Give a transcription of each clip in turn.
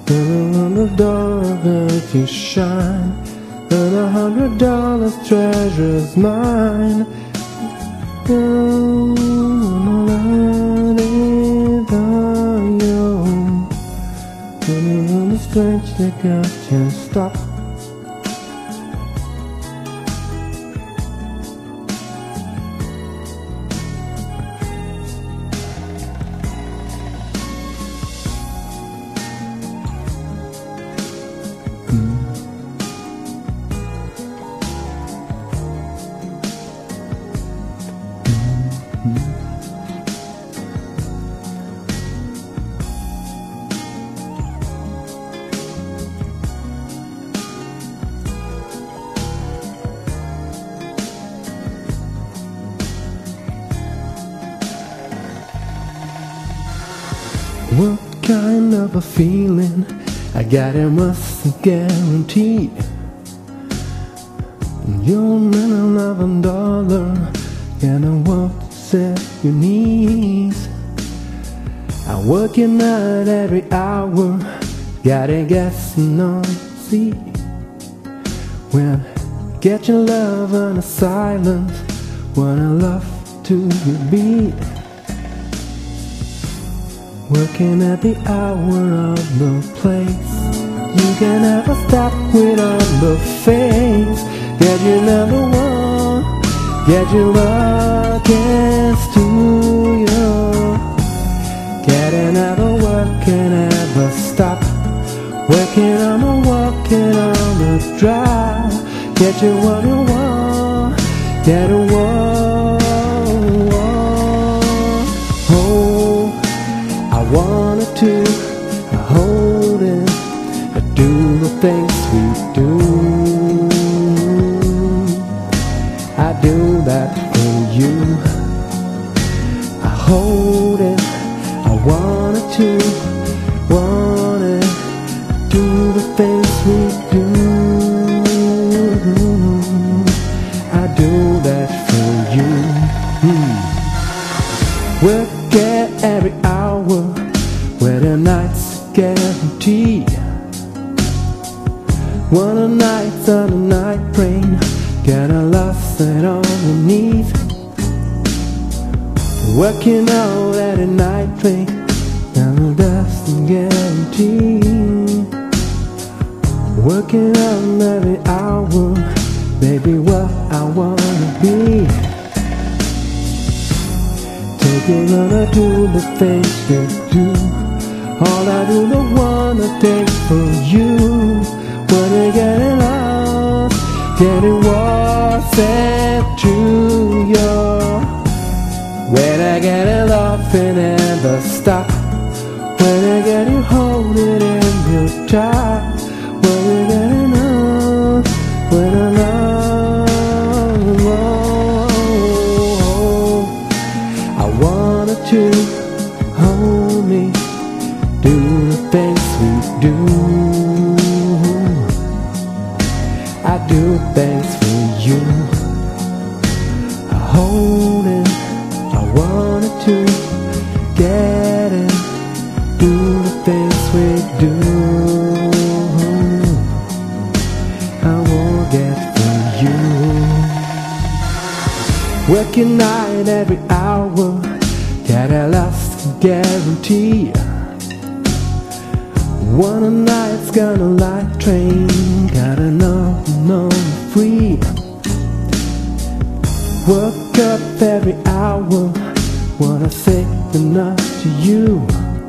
And on the door that you shine, and $100 treasure's mine. The strength that God can't stop. What kind of a feeling I got, it must guarantee. You're $11 and what set your knees. I'm working out every hour, gotta get some see. When get your love on a silence, wanna love to be. Working at the hour of the place, you can never stop without the face. Get your number one, get your rockets to you. Get another work can never stop. Working on the walking on the drive. Get you what you want, get a one. I wanted to hold it, do the things we do. I do that for you. I hold it, I wanted to, do the things we do. I do that for you. Work at every hour, where the night's guaranteed. One of nights on a night train, get a lost and underneath. Working out at a night train, and a death guaranteed. Working on every hour, baby, what I wanna be. Taking gonna do the things you do. All I do the wanna take for you. When you're getting lost, getting what's said to you. When I get it off and never stop. When I get you holding in your time. When you're getting lost, when I'm I wanted to hold me, do the things we do. I do things for you. I hold it, I wanted to get it, do the things we do. I won't get for you. Working night every hour, get a lost guarantee. One a night's gonna light train, gotta know free. Work up every hour, wanna say enough to you.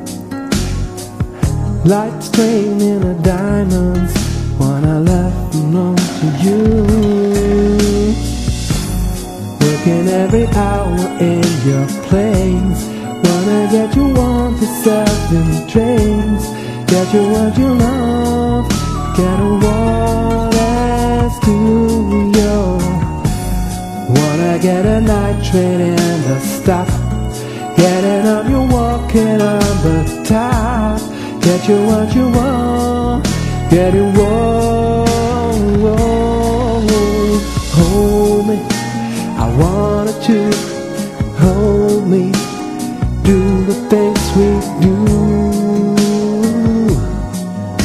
Lights train in the diamonds, wanna let know to you. Working every hour in your place, wanna get you on yourself in trains. Get you what you love, get a what else to you. Wanna get a night train in the stop. Getting up, you're walking on the top. Get you what you want, get it what. Hold me, I wanted to hold me, do the things we do.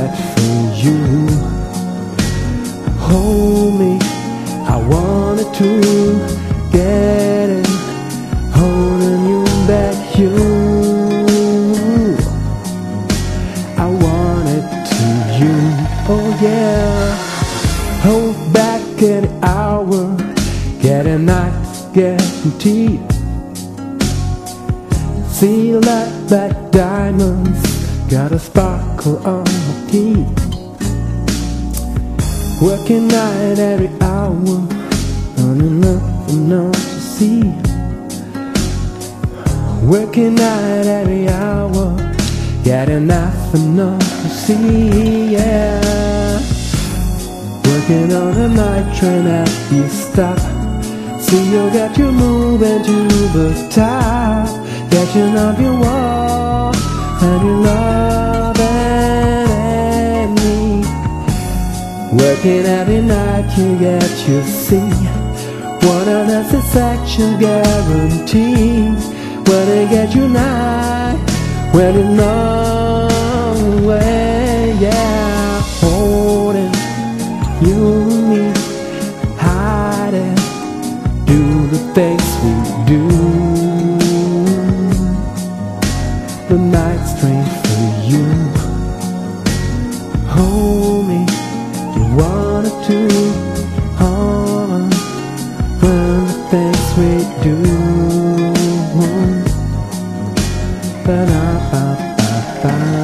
get for you. Hold me, I wanted to get it, holding you back, you. I wanted to you, oh yeah. Hold back an hour, get a night's guarantee. Seal like black diamonds, got a sparkle on my teeth. Working night every hour, running up and on to see. Working night every hour, got enough and on to see, yeah. Working on a night train at you stop. See you got you moving to the top. Catching up your wall and your love and me. Working every night you get you see. One of the satisfaction guarantee. When they get you night, when you know way, yeah. Holding you and me, hiding, do the things we do. The night's train for you. Hold me, you wanted to. Hold on, when the things we do. Ba-da-ba-ba-ba.